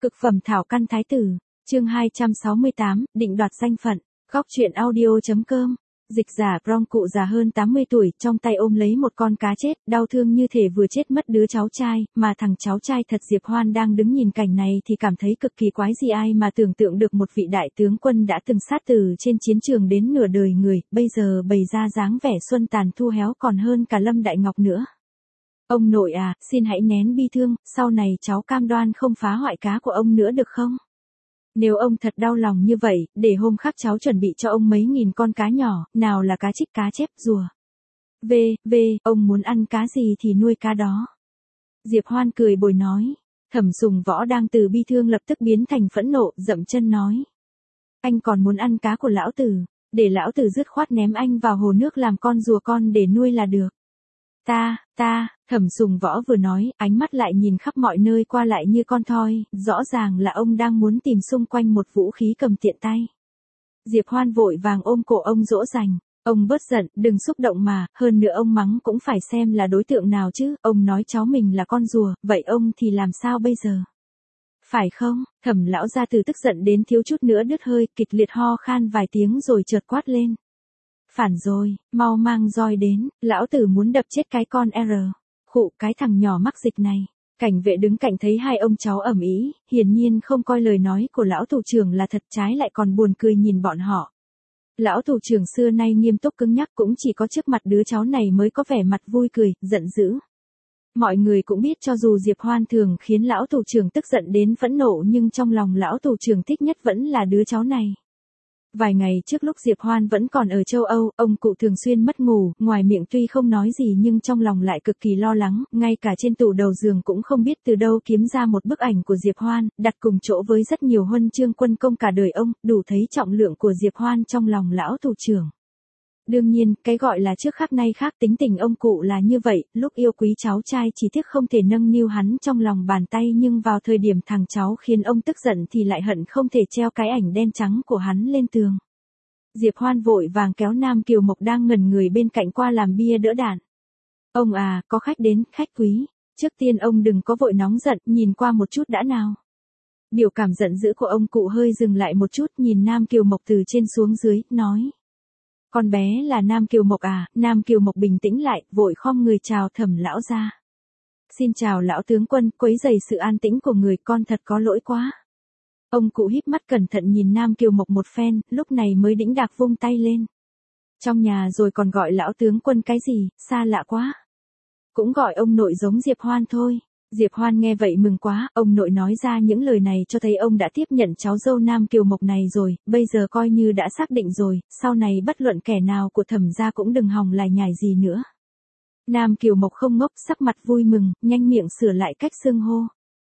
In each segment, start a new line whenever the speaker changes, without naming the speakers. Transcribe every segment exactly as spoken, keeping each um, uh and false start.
Cực phẩm thảo căn thái tử, chương hai trăm sáu mươi tám, định đoạt danh phận, góc truyện audio.com. Dịch giả Prong cụ già hơn tám mươi tuổi, trong tay ôm lấy một con cá chết, đau thương như thể vừa chết mất đứa cháu trai, mà thằng cháu trai thật Diệp Hoan đang đứng nhìn cảnh này thì cảm thấy cực kỳ quái dị, ai mà tưởng tượng được một vị đại tướng quân đã từng sát tử trên chiến trường đến nửa đời người, bây giờ bày ra dáng vẻ xuân tàn thu héo còn hơn cả Lâm Đại Ngọc nữa. Ông nội à, xin hãy nén bi thương, sau này cháu cam đoan không phá hoại cá của ông nữa được không? Nếu ông thật đau lòng như vậy, để hôm khác cháu chuẩn bị cho ông mấy nghìn con cá nhỏ, nào là cá trích, cá chép, rùa. Về, về, ông muốn ăn cá gì thì nuôi cá đó. Diệp Hoan cười bồi nói. Thẩm Sùng Võ đang từ bi thương lập tức biến thành phẫn nộ, dậm chân nói. Anh còn muốn ăn cá của lão tử, để lão tử dứt khoát ném anh vào hồ nước làm con rùa con để nuôi là được. Ta, ta, Thẩm Sùng Võ vừa nói, ánh mắt lại nhìn khắp mọi nơi qua lại như con thoi, rõ ràng là ông đang muốn tìm xung quanh một vũ khí cầm tiện tay. Diệp Hoan vội vàng ôm cổ ông dỗ dành, ông bớt giận, đừng xúc động mà, hơn nữa ông mắng cũng phải xem là đối tượng nào chứ, ông nói cháu mình là con rùa, vậy ông thì làm sao bây giờ? Phải không? Thẩm lão gia từ tức giận đến thiếu chút nữa đứt hơi, kịch liệt ho khan vài tiếng rồi chợt quát lên. Phản rồi, mau mang roi đến, lão tử muốn đập chết cái con R. Khụ, cái thằng nhỏ mắc dịch này. Cảnh vệ đứng cạnh thấy hai ông cháu ầm ĩ, hiển nhiên không coi lời nói của lão thủ trưởng là thật, trái lại còn buồn cười nhìn bọn họ. Lão thủ trưởng xưa nay nghiêm túc cứng nhắc, cũng chỉ có trước mặt đứa cháu này mới có vẻ mặt vui cười, giận dữ. Mọi người cũng biết cho dù Diệp Hoan thường khiến lão thủ trưởng tức giận đến phẫn nộ, nhưng trong lòng lão thủ trưởng thích nhất vẫn là đứa cháu này. Vài ngày trước lúc Diệp Hoan vẫn còn ở châu Âu, ông cụ thường xuyên mất ngủ, ngoài miệng tuy không nói gì nhưng trong lòng lại cực kỳ lo lắng, ngay cả trên tủ đầu giường cũng không biết từ đâu kiếm ra một bức ảnh của Diệp Hoan, đặt cùng chỗ với rất nhiều huân chương quân công cả đời ông, đủ thấy trọng lượng của Diệp Hoan trong lòng lão thủ trưởng. Đương nhiên, cái gọi là trước khác nay khác, tính tình ông cụ là như vậy, lúc yêu quý cháu trai chỉ tiếc không thể nâng niu hắn trong lòng bàn tay, nhưng vào thời điểm thằng cháu khiến ông tức giận thì lại hận không thể treo cái ảnh đen trắng của hắn lên tường. Diệp Hoan vội vàng kéo Nam Kiều Mộc đang ngẩn người bên cạnh qua làm bia đỡ đạn. Ông à, có khách đến, khách quý. Trước tiên ông đừng có vội nóng giận, nhìn qua một chút đã nào. Biểu cảm giận dữ của ông cụ hơi dừng lại một chút, nhìn Nam Kiều Mộc từ trên xuống dưới, nói. Con bé là Nam Kiều Mộc à? Nam Kiều Mộc bình tĩnh lại, vội khom người chào Thẩm lão gia. Xin chào lão tướng quân, quấy rầy sự an tĩnh của người, con thật có lỗi quá. Ông cụ híp mắt cẩn thận nhìn Nam Kiều Mộc một phen, lúc này mới đĩnh đạc vung tay lên. Trong nhà rồi còn gọi lão tướng quân cái gì, xa lạ quá. Cũng gọi ông nội giống Diệp Hoan thôi. Diệp Hoan nghe vậy mừng quá, ông nội nói ra những lời này cho thấy ông đã tiếp nhận cháu dâu Nam Kiều Mộc này rồi, bây giờ coi như đã xác định rồi, sau này bất luận kẻ nào của Thẩm gia cũng đừng hòng lải nhải gì nữa. Nam Kiều Mộc không ngốc, sắc mặt vui mừng, nhanh miệng sửa lại cách xưng hô.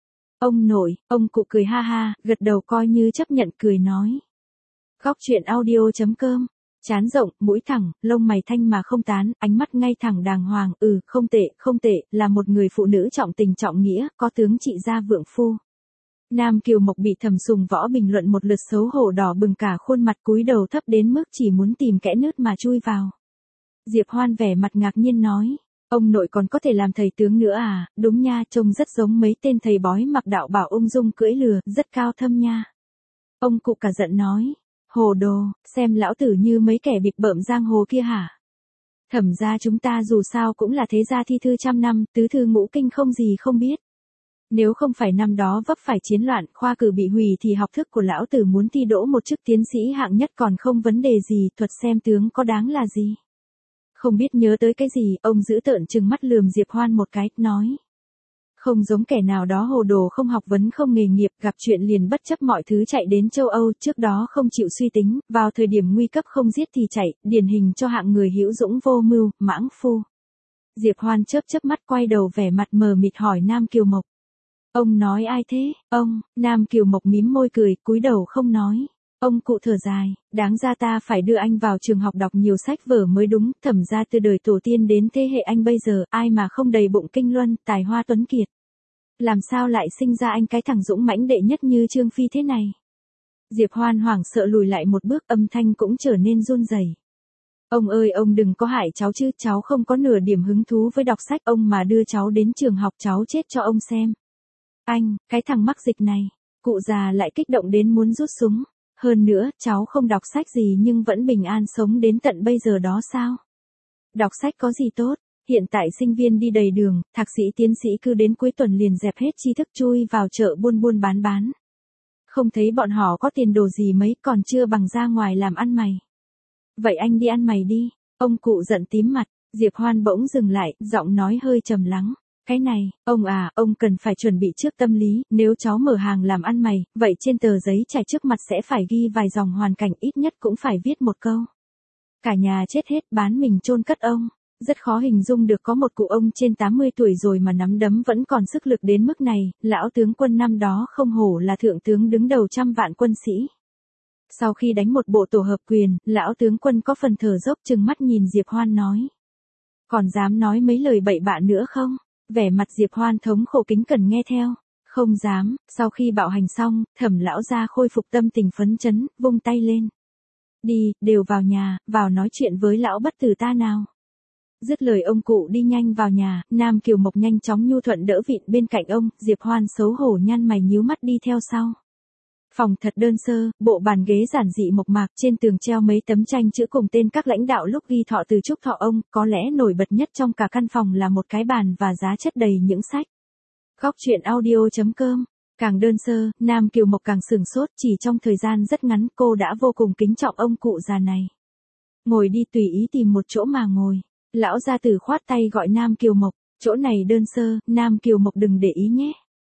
Ông nội, ông cụ cười ha ha, gật đầu coi như chấp nhận, cười nói. Góc truyện audio.com. Trán rộng, mũi thẳng, lông mày thanh mà không tán, ánh mắt ngay thẳng đàng hoàng, ừ, không tệ, không tệ, là một người phụ nữ trọng tình trọng nghĩa, có tướng trị gia vượng phu. Nam Kiều Mộc bị Thẩm Sùng Võ bình luận một lượt xấu hổ đỏ bừng cả khuôn mặt, cúi đầu thấp đến mức chỉ muốn tìm kẽ nứt mà chui vào. Diệp Hoan vẻ mặt ngạc nhiên nói, ông nội còn có thể làm thầy tướng nữa à? Đúng nha, trông rất giống mấy tên thầy bói mặc đạo bào ung dung cưỡi lừa, rất cao thâm nha. Ông cụ cả giận nói. Hồ đồ, xem lão tử như mấy kẻ bịp bợm giang hồ kia hả? Thẩm gia chúng ta dù sao cũng là thế gia thi thư trăm năm, tứ thư ngũ kinh không gì không biết. Nếu không phải năm đó vấp phải chiến loạn, khoa cử bị hủy thì học thức của lão tử muốn thi đỗ một chức tiến sĩ hạng nhất còn không vấn đề gì, thuật xem tướng có đáng là gì. Không biết nhớ tới cái gì, ông giữ tợn trừng mắt lườm Diệp Hoan một cái, nói. Không giống kẻ nào đó hồ đồ không học vấn không nghề nghiệp, gặp chuyện liền bất chấp mọi thứ chạy đến châu Âu, trước đó không chịu suy tính, vào thời điểm nguy cấp không giết thì chạy, điển hình cho hạng người hữu dũng vô mưu, mãng phu. Diệp Hoan chớp chớp mắt quay đầu vẻ mặt mờ mịt hỏi Nam Kiều Mộc. Ông nói ai thế? Ông, Nam Kiều Mộc mím môi cười, cúi đầu không nói. Ông cụ thở dài, đáng ra ta phải đưa anh vào trường học đọc nhiều sách vở mới đúng, Thẩm gia từ đời tổ tiên đến thế hệ anh bây giờ, ai mà không đầy bụng kinh luân, tài hoa tuấn kiệt. Làm sao lại sinh ra anh cái thằng dũng mãnh đệ nhất như Trương Phi thế này? Diệp Hoan hoảng sợ lùi lại một bước, âm thanh cũng trở nên run rẩy. Ông ơi, ông đừng có hại cháu chứ, cháu không có nửa điểm hứng thú với đọc sách, ông mà đưa cháu đến trường học cháu chết cho ông xem. Anh, cái thằng mắc dịch này. Cụ già lại kích động đến muốn rút súng. Hơn nữa, cháu không đọc sách gì nhưng vẫn bình an sống đến tận bây giờ đó sao? Đọc sách có gì tốt? Hiện tại sinh viên đi đầy đường, thạc sĩ tiến sĩ cứ đến cuối tuần liền dẹp hết tri thức chui vào chợ buôn buôn bán bán. Không thấy bọn họ có tiền đồ gì mấy, còn chưa bằng ra ngoài làm ăn mày. Vậy anh đi ăn mày đi. Ông cụ giận tím mặt. Diệp Hoan bỗng dừng lại, giọng nói hơi trầm lắng. Cái này, ông à, ông cần phải chuẩn bị trước tâm lý, nếu cháu mở hàng làm ăn mày, vậy trên tờ giấy trải trước mặt sẽ phải ghi vài dòng hoàn cảnh, ít nhất cũng phải viết một câu. Cả nhà chết hết, bán mình chôn cất ông. Rất khó hình dung được có một cụ ông trên tám mươi tuổi rồi mà nắm đấm vẫn còn sức lực đến mức này, lão tướng quân năm đó không hổ là thượng tướng đứng đầu trăm vạn quân sĩ. Sau khi đánh một bộ tổ hợp quyền, lão tướng quân có phần thở dốc chừng mắt nhìn Diệp Hoan nói. Còn dám nói mấy lời bậy bạ nữa không? Vẻ mặt Diệp Hoan thống khổ kính cẩn nghe theo. Không dám. Sau khi bạo hành xong, Thẩm lão gia khôi phục tâm tình phấn chấn, vung tay lên. Đi, đều vào nhà, vào nói chuyện với lão bất tử ta nào. Dứt lời ông cụ đi nhanh vào nhà, Nam Kiều Mộc nhanh chóng nhu thuận đỡ vịn bên cạnh ông, Diệp Hoan xấu hổ nhăn mày nhíu mắt đi theo sau. Phòng thật đơn sơ, bộ bàn ghế giản dị mộc mạc, trên tường treo mấy tấm tranh chữ cùng tên các lãnh đạo lúc ghi thọ từ chúc thọ ông, có lẽ nổi bật nhất trong cả căn phòng là một cái bàn và giá chất đầy những sách. Góc truyện audio chấm com. Càng đơn sơ, Nam Kiều Mộc càng sửng sốt, chỉ trong thời gian rất ngắn cô đã vô cùng kính trọng ông cụ già này. Ngồi đi, tùy ý tìm một chỗ mà ngồi. Lão gia tử khoát tay gọi Nam Kiều Mộc, chỗ này đơn sơ, Nam Kiều Mộc đừng để ý nhé.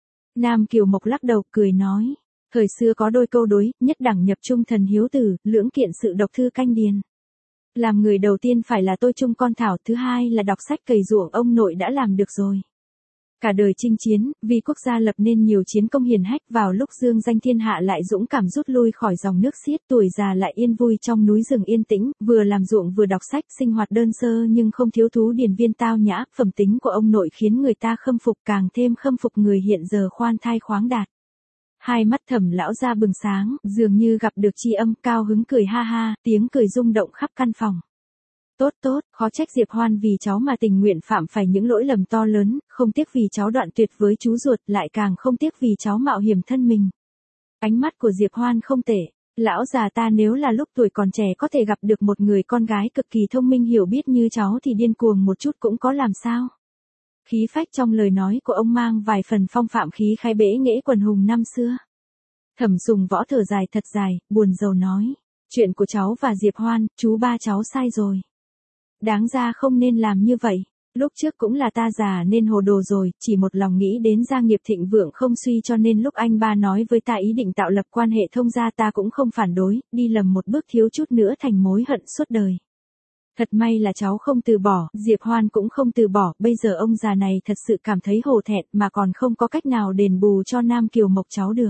Nam Kiều Mộc lắc đầu cười nói. Thời xưa có đôi câu đối, nhất đẳng nhập trung thần hiếu tử, lưỡng kiện sự độc thư canh điền. Làm người đầu tiên phải là tôi trung con thảo, thứ hai là đọc sách cày ruộng ông nội đã làm được rồi. Cả đời chinh chiến, vì quốc gia lập nên nhiều chiến công hiển hách, vào lúc dương danh thiên hạ lại dũng cảm rút lui khỏi dòng nước xiết, tuổi già lại yên vui trong núi rừng yên tĩnh, vừa làm ruộng vừa đọc sách, sinh hoạt đơn sơ nhưng không thiếu thú điển viên tao nhã, phẩm tính của ông nội khiến người ta khâm phục, càng thêm khâm phục người hiện giờ khoan thai khoáng đạt. Hai mắt Thẩm lão gia bừng sáng, dường như gặp được tri âm, cao hứng cười ha ha, tiếng cười rung động khắp căn phòng. Tốt tốt, khó trách Diệp Hoan vì cháu mà tình nguyện phạm phải những lỗi lầm to lớn, không tiếc vì cháu đoạn tuyệt với chú ruột, lại càng không tiếc vì cháu mạo hiểm thân mình. Ánh mắt của Diệp Hoan không tệ, lão già ta nếu là lúc tuổi còn trẻ có thể gặp được một người con gái cực kỳ thông minh hiểu biết như cháu thì điên cuồng một chút cũng có làm sao. Khí phách trong lời nói của ông mang vài phần phong phạm khí khai bẽ nghễ quần hùng năm xưa. Thẩm Sùng Võ thở dài thật dài, buồn rầu nói. Chuyện của cháu và Diệp Hoan, chú ba cháu sai rồi. Đáng ra không nên làm như vậy. Lúc trước cũng là ta già nên hồ đồ rồi, chỉ một lòng nghĩ đến gia nghiệp thịnh vượng không suy cho nên lúc anh ba nói với ta ý định tạo lập quan hệ thông gia ta cũng không phản đối, đi lầm một bước thiếu chút nữa thành mối hận suốt đời. Thật may là cháu không từ bỏ, Diệp Hoan cũng không từ bỏ, bây giờ ông già này thật sự cảm thấy hổ thẹn mà còn không có cách nào đền bù cho Nam Kiều Mộc cháu được.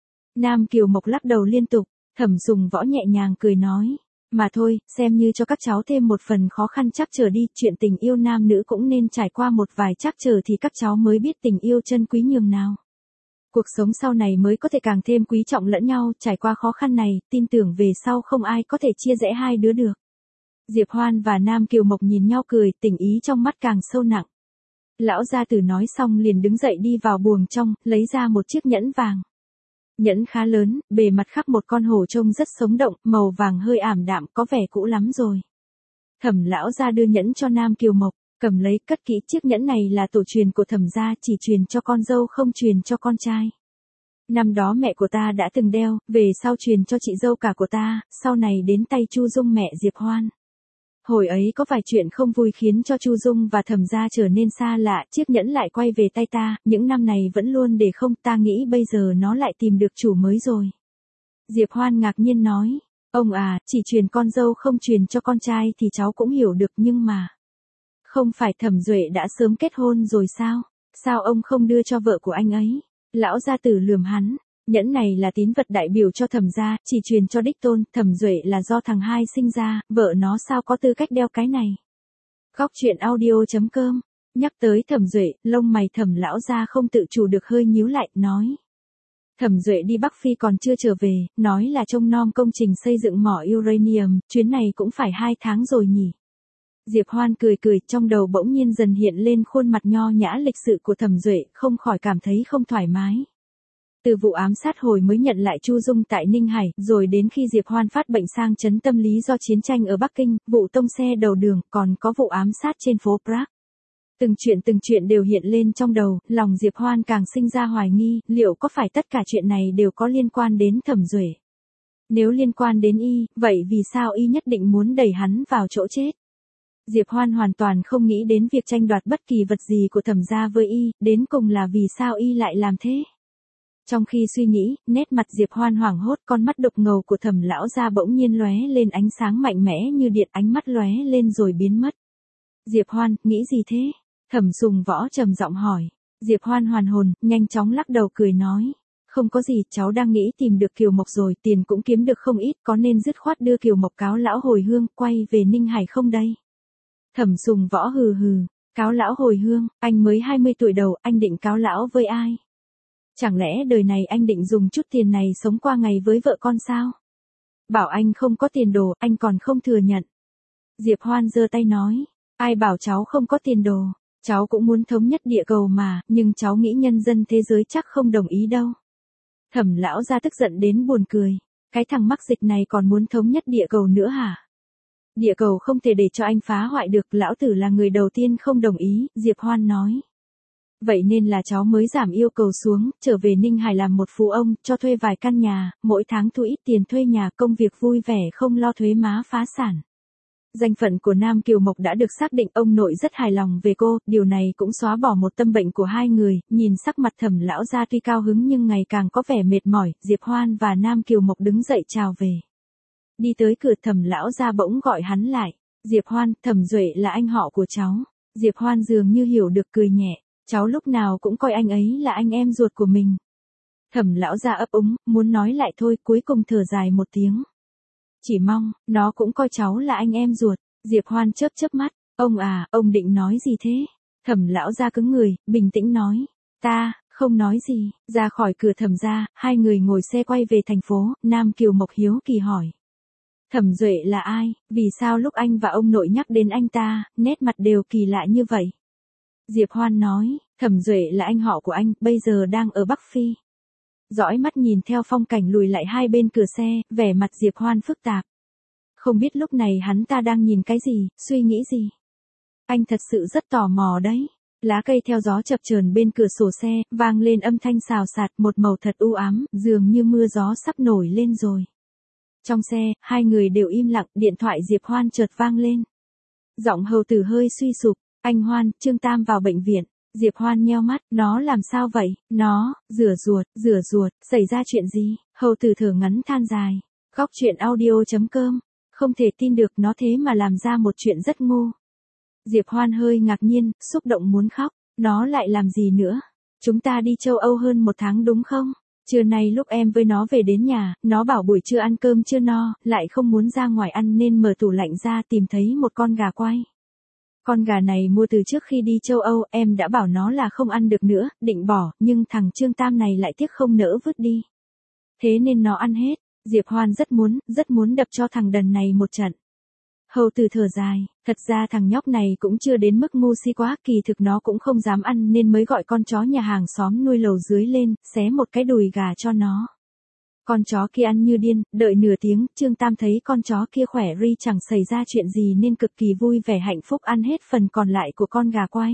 Nam Kiều Mộc lắc đầu liên tục, Thẩm Sùng Võ nhẹ nhàng cười nói. Mà thôi, xem như cho các cháu thêm một phần khó khăn trắc trở đi, chuyện tình yêu nam nữ cũng nên trải qua một vài trắc trở thì các cháu mới biết tình yêu chân quý nhường nào. Cuộc sống sau này mới có thể càng thêm quý trọng lẫn nhau, trải qua khó khăn này, tin tưởng về sau không ai có thể chia rẽ hai đứa được. Diệp Hoan và Nam Kiều Mộc nhìn nhau cười, tình ý trong mắt càng sâu nặng. Lão gia tử nói xong liền đứng dậy đi vào buồng trong, lấy ra một chiếc nhẫn vàng. Nhẫn khá lớn, bề mặt khắc một con hổ trông rất sống động, màu vàng hơi ảm đạm, có vẻ cũ lắm rồi. Thẩm lão gia đưa nhẫn cho Nam Kiều Mộc, cầm lấy, cất kỹ, chiếc nhẫn này là tổ truyền của Thẩm gia, chỉ truyền cho con dâu không truyền cho con trai. Năm đó mẹ của ta đã từng đeo, về sau truyền cho chị dâu cả của ta, sau này đến tay Chu Dung mẹ Diệp Hoan. Hồi ấy có vài chuyện không vui khiến cho Chu Dung và Thẩm gia trở nên xa lạ, chiếc nhẫn lại quay về tay ta, những năm này vẫn luôn để không, ta nghĩ bây giờ nó lại tìm được chủ mới rồi. Diệp Hoan ngạc nhiên nói, ông à, chỉ truyền con dâu không truyền cho con trai thì cháu cũng hiểu được nhưng mà. Không phải Thẩm Duệ đã sớm kết hôn rồi sao? Sao ông không đưa cho vợ của anh ấy? Lão gia tử lườm hắn. Nhẫn này là tín vật đại biểu cho Thẩm gia, chỉ truyền cho đích tôn, Thẩm Duệ là do thằng hai sinh ra, vợ nó sao có tư cách đeo cái này. Góc truyện audio chấm com. Nhắc tới Thẩm Duệ, lông mày Thẩm lão gia không tự chủ được hơi nhíu lại, nói. Thẩm Duệ đi Bắc Phi còn chưa trở về, nói là trông nom công trình xây dựng mỏ uranium, chuyến này cũng phải hai tháng rồi nhỉ. Diệp Hoan cười cười, trong đầu bỗng nhiên dần hiện lên khuôn mặt nho nhã lịch sự của Thẩm Duệ, không khỏi cảm thấy không thoải mái. Từ vụ ám sát hồi mới nhận lại Chu Dung tại Ninh Hải, rồi đến khi Diệp Hoan phát bệnh sang chấn tâm lý do chiến tranh ở Bắc Kinh, vụ tông xe đầu đường, còn có vụ ám sát trên phố Prague. Từng chuyện từng chuyện đều hiện lên trong đầu, lòng Diệp Hoan càng sinh ra hoài nghi, liệu có phải tất cả chuyện này đều có liên quan đến Thẩm Duệ? Nếu liên quan đến y, vậy vì sao y nhất định muốn đẩy hắn vào chỗ chết? Diệp Hoan hoàn toàn không nghĩ đến việc tranh đoạt bất kỳ vật gì của Thẩm gia với y, đến cùng là vì sao y lại làm thế? Trong khi suy nghĩ, nét mặt Diệp Hoan hoảng hốt, con mắt đục ngầu của Thẩm lão gia bỗng nhiên lóe lên ánh sáng mạnh mẽ như điện, ánh mắt lóe lên rồi biến mất. Diệp Hoan, nghĩ gì thế? Thẩm Sùng Võ trầm giọng hỏi. Diệp Hoan hoàn hồn, nhanh chóng lắc đầu cười nói. Không có gì, cháu đang nghĩ tìm được Kiều Mộc rồi, tiền cũng kiếm được không ít, có nên dứt khoát đưa Kiều Mộc cáo lão hồi hương, quay về Ninh Hải không đây? Thẩm Sùng Võ hừ hừ, cáo lão hồi hương, anh mới hai mươi tuổi đầu, anh định cáo lão với ai? Chẳng lẽ đời này anh định dùng chút tiền này sống qua ngày với vợ con sao? Bảo anh không có tiền đồ, anh còn không thừa nhận. Diệp Hoan giơ tay nói, ai bảo cháu không có tiền đồ, cháu cũng muốn thống nhất địa cầu mà, nhưng cháu nghĩ nhân dân thế giới chắc không đồng ý đâu. Thẩm lão gia tức giận đến buồn cười, cái thằng mắc dịch này còn muốn thống nhất địa cầu nữa hả? Địa cầu không thể để cho anh phá hoại được, lão tử là người đầu tiên không đồng ý, Diệp Hoan nói. Vậy nên là cháu mới giảm yêu cầu xuống, trở về Ninh Hải làm một phú ông, cho thuê vài căn nhà, mỗi tháng thu ít tiền thuê nhà, công việc vui vẻ không lo thuế má phá sản. Danh phận của Nam Kiều Mộc đã được xác định, ông nội rất hài lòng về cô, điều này cũng xóa bỏ một tâm bệnh của hai người, nhìn sắc mặt Thẩm lão gia tuy cao hứng nhưng ngày càng có vẻ mệt mỏi, Diệp Hoan và Nam Kiều Mộc đứng dậy chào về. Đi tới cửa Thẩm lão gia bỗng gọi hắn lại, Diệp Hoan, Thẩm Duệ là anh họ của cháu. Diệp Hoan dường như hiểu được cười nhẹ, cháu lúc nào cũng coi anh ấy là anh em ruột của mình. Thẩm lão gia ấp úng, muốn nói lại thôi, cuối cùng thở dài một tiếng. Chỉ mong, nó cũng coi cháu là anh em ruột. Diệp Hoan chớp chớp mắt, ông à, ông định nói gì thế? Thẩm lão gia cứng người, bình tĩnh nói, ta, không nói gì. Ra khỏi cửa Thẩm gia, hai người ngồi xe quay về thành phố, Nam Kiều Mộc hiếu kỳ hỏi. Thẩm Duệ là ai, vì sao lúc anh và ông nội nhắc đến anh ta, nét mặt đều kỳ lạ như vậy? Diệp Hoan nói, Thẩm Duệ là anh họ của anh, bây giờ đang ở Bắc Phi. Dõi mắt nhìn theo phong cảnh lùi lại hai bên cửa xe, vẻ mặt Diệp Hoan phức tạp. Không biết lúc này hắn ta đang nhìn cái gì, suy nghĩ gì. Anh thật sự rất tò mò đấy. Lá cây theo gió chập chờn bên cửa sổ xe, vang lên âm thanh xào xạc, một màu thật u ám, dường như mưa gió sắp nổi lên rồi. Trong xe, hai người đều im lặng, điện thoại Diệp Hoan chợt vang lên. Giọng hầu tử hơi suy sụp, anh Hoan, Trương Tam vào bệnh viện. Diệp Hoan nheo mắt, nó làm sao vậy? Nó, rửa ruột, rửa ruột, xảy ra chuyện gì? Hầu tử thở ngắn than dài. Góc chuyện audio chấm com, không thể tin được nó thế mà làm ra một chuyện rất ngu. Diệp Hoan hơi ngạc nhiên, xúc động muốn khóc. Nó lại làm gì nữa? Chúng ta đi châu Âu hơn một tháng đúng không? Trưa nay lúc em với nó về đến nhà, nó bảo buổi trưa ăn cơm chưa no, lại không muốn ra ngoài ăn nên mở tủ lạnh ra tìm thấy một con gà quay. Con gà này mua từ trước khi đi châu Âu, em đã bảo nó là không ăn được nữa, định bỏ, nhưng thằng Trương Tam này lại tiếc không nỡ vứt đi. Thế nên nó ăn hết. Diệp Hoan rất muốn, rất muốn đập cho thằng đần này một trận. Hầu tử thở dài, thật ra thằng nhóc này cũng chưa đến mức ngu si quá, kỳ thực nó cũng không dám ăn nên mới gọi con chó nhà hàng xóm nuôi lầu dưới lên, xé một cái đùi gà cho nó. Con chó kia ăn như điên, đợi nửa tiếng, Trương Tam thấy con chó kia khỏe ri chẳng xảy ra chuyện gì nên cực kỳ vui vẻ hạnh phúc ăn hết phần còn lại của con gà quay.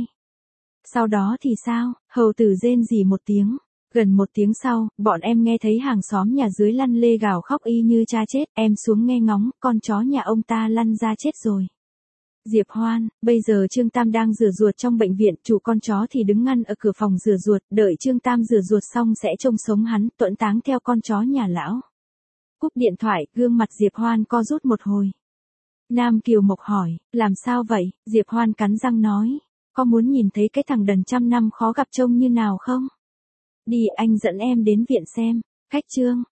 Sau đó thì sao, hầu tử rên rỉ một tiếng. Gần một tiếng sau, bọn em nghe thấy hàng xóm nhà dưới lăn lê gào khóc y như cha chết, em xuống nghe ngóng, con chó nhà ông ta lăn ra chết rồi. Diệp Hoan, bây giờ Trương Tam đang rửa ruột trong bệnh viện, chủ con chó thì đứng ngăn ở cửa phòng rửa ruột, đợi Trương Tam rửa ruột xong sẽ trông sống hắn, tuẫn táng theo con chó nhà lão. Cúp điện thoại, gương mặt Diệp Hoan co rút một hồi. Nam Kiều Mộc hỏi, làm sao vậy? Diệp Hoan cắn răng nói, có muốn nhìn thấy cái thằng đần trăm năm khó gặp trông như nào không? Đi, anh dẫn em đến viện xem. Khách Trương.